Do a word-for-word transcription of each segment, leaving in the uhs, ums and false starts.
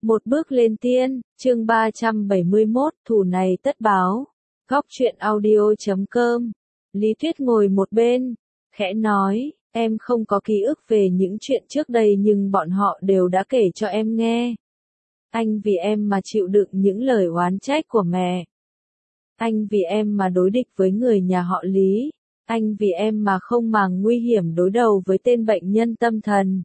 Một bước lên tiên, chương ba trăm bảy mươi mốt, thù này tất báo. Góc truyện audio chấm com. Lý Tuyết ngồi một bên, khẽ nói, em không có ký ức về những chuyện trước đây nhưng bọn họ đều đã kể cho em nghe. Anh vì em mà chịu đựng những lời oán trách của mẹ. Anh vì em mà đối địch với người nhà họ Lý. Anh vì em mà không màng nguy hiểm đối đầu với tên bệnh nhân tâm thần.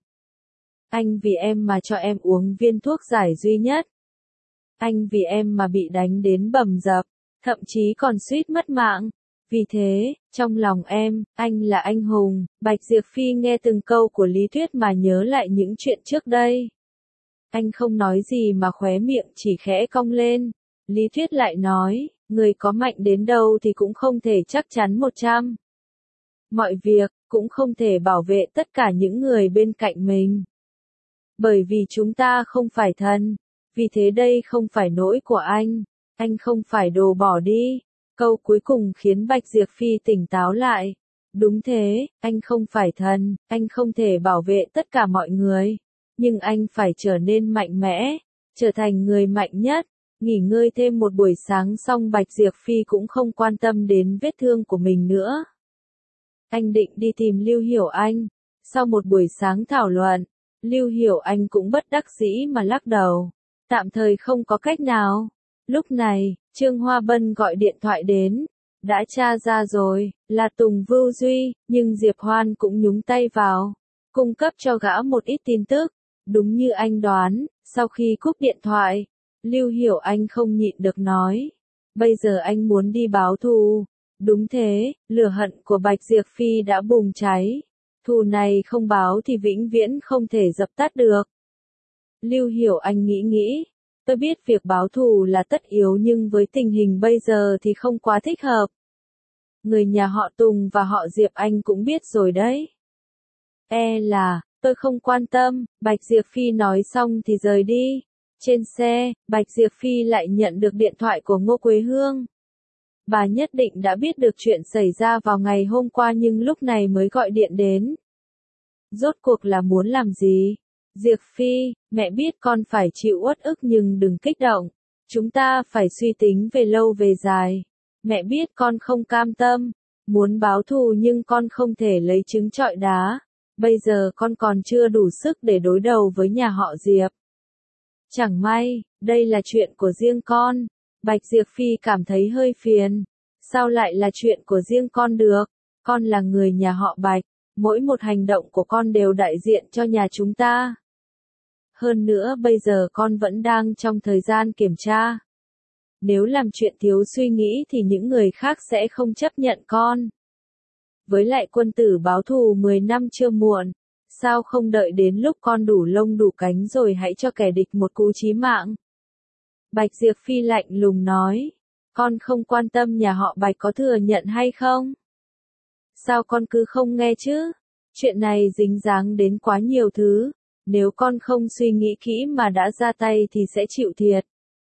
Anh vì em mà cho em uống viên thuốc giải duy nhất. Anh vì em mà bị đánh đến bầm dập, thậm chí còn suýt mất mạng. Vì thế, trong lòng em, anh là anh hùng. Bạch Diệp Phi nghe từng câu của Lý Tuyết mà nhớ lại những chuyện trước đây. Anh không nói gì mà khóe miệng chỉ khẽ cong lên. Lý Tuyết lại nói, người có mạnh đến đâu thì cũng không thể chắc chắn một trăm. Mọi việc, cũng không thể bảo vệ tất cả những người bên cạnh mình. Bởi vì chúng ta không phải thần. Vì thế đây không phải lỗi của anh. Anh không phải đồ bỏ đi. Câu cuối cùng khiến Bạch Diệp Phi tỉnh táo lại. Đúng thế, anh không phải thần. Anh không thể bảo vệ tất cả mọi người. Nhưng anh phải trở nên mạnh mẽ. Trở thành người mạnh nhất. Nghỉ ngơi thêm một buổi sáng xong Bạch Diệp Phi cũng không quan tâm đến vết thương của mình nữa. Anh định đi tìm Lưu Hiểu Anh. Sau một buổi sáng thảo luận, Lưu Hiểu Anh cũng bất đắc dĩ mà lắc đầu. Tạm thời không có cách nào. Lúc này, Trương Hoa Bân gọi điện thoại đến. Đã tra ra rồi, là Tùng Vưu Duy, nhưng Diệp Hoan cũng nhúng tay vào. Cung cấp cho gã một ít tin tức. Đúng như anh đoán, sau khi cúp điện thoại, Lưu Hiểu Anh không nhịn được nói. Bây giờ anh muốn đi báo thù. Đúng thế, lửa hận của Bạch Diệp Phi đã bùng cháy. Thù này không báo thì vĩnh viễn không thể dập tắt được. Lưu Hiểu Anh nghĩ nghĩ. Tôi biết việc báo thù là tất yếu nhưng với tình hình bây giờ thì không quá thích hợp. Người nhà họ Tùng và họ Diệp Anh cũng biết rồi đấy. E là, tôi không quan tâm, Bạch Diệp Phi nói xong thì rời đi. Trên xe, Bạch Diệp Phi lại nhận được điện thoại của Ngô Quế Hương. Bà nhất định đã biết được chuyện xảy ra vào ngày hôm qua nhưng lúc này mới gọi điện đến. Rốt cuộc là muốn làm gì? Diệp Phi, mẹ biết con phải chịu uất ức nhưng đừng kích động. Chúng ta phải suy tính về lâu về dài. Mẹ biết con không cam tâm, muốn báo thù nhưng con không thể lấy trứng trọi đá. Bây giờ con còn chưa đủ sức để đối đầu với nhà họ Diệp. Chẳng may, đây là chuyện của riêng con. Bạch Diệp Phi cảm thấy hơi phiền. Sao lại là chuyện của riêng con được? Con là người nhà họ Bạch. Mỗi một hành động của con đều đại diện cho nhà chúng ta. Hơn nữa bây giờ con vẫn đang trong thời gian kiểm tra. Nếu làm chuyện thiếu suy nghĩ thì những người khác sẽ không chấp nhận con. Với lại quân tử báo thù mười năm chưa muộn. Sao không đợi đến lúc con đủ lông đủ cánh rồi hãy cho kẻ địch một cú chí mạng? Bạch Diệp Phi lạnh lùng nói. Con không quan tâm nhà họ Bạch có thừa nhận hay không? Sao con cứ không nghe chứ? Chuyện này dính dáng đến quá nhiều thứ. Nếu con không suy nghĩ kỹ mà đã ra tay thì sẽ chịu thiệt.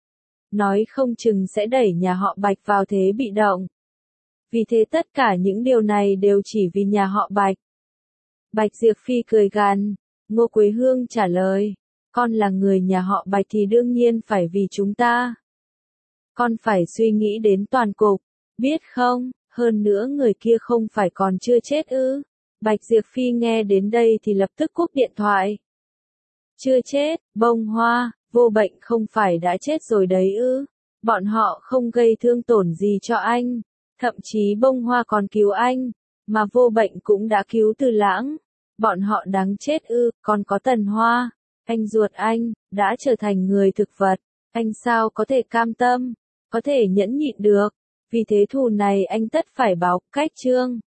Nói không chừng sẽ đẩy nhà họ Bạch vào thế bị động. Vì thế tất cả những điều này đều chỉ vì nhà họ Bạch. Bạch Diệp Phi cười gằn. Ngô Quế Hương trả lời. Con là người nhà họ Bạch thì đương nhiên phải vì chúng ta. Con phải suy nghĩ đến toàn cục. Biết không, hơn nữa người kia không phải còn chưa chết ư. Bạch Diệp Phi nghe đến đây thì lập tức cúp điện thoại. Chưa chết, Bông Hoa, Vô Bệnh không phải đã chết rồi đấy ư. Bọn họ không gây thương tổn gì cho anh. Thậm chí Bông Hoa còn cứu anh. Mà Vô Bệnh cũng đã cứu Từ Lãng. Bọn họ đáng chết ư, còn có Tần Hoa. Anh ruột anh, đã trở thành người thực vật. Anh sao có thể cam tâm, có thể nhẫn nhịn được. Vì thế thù này anh tất phải báo. Cách chương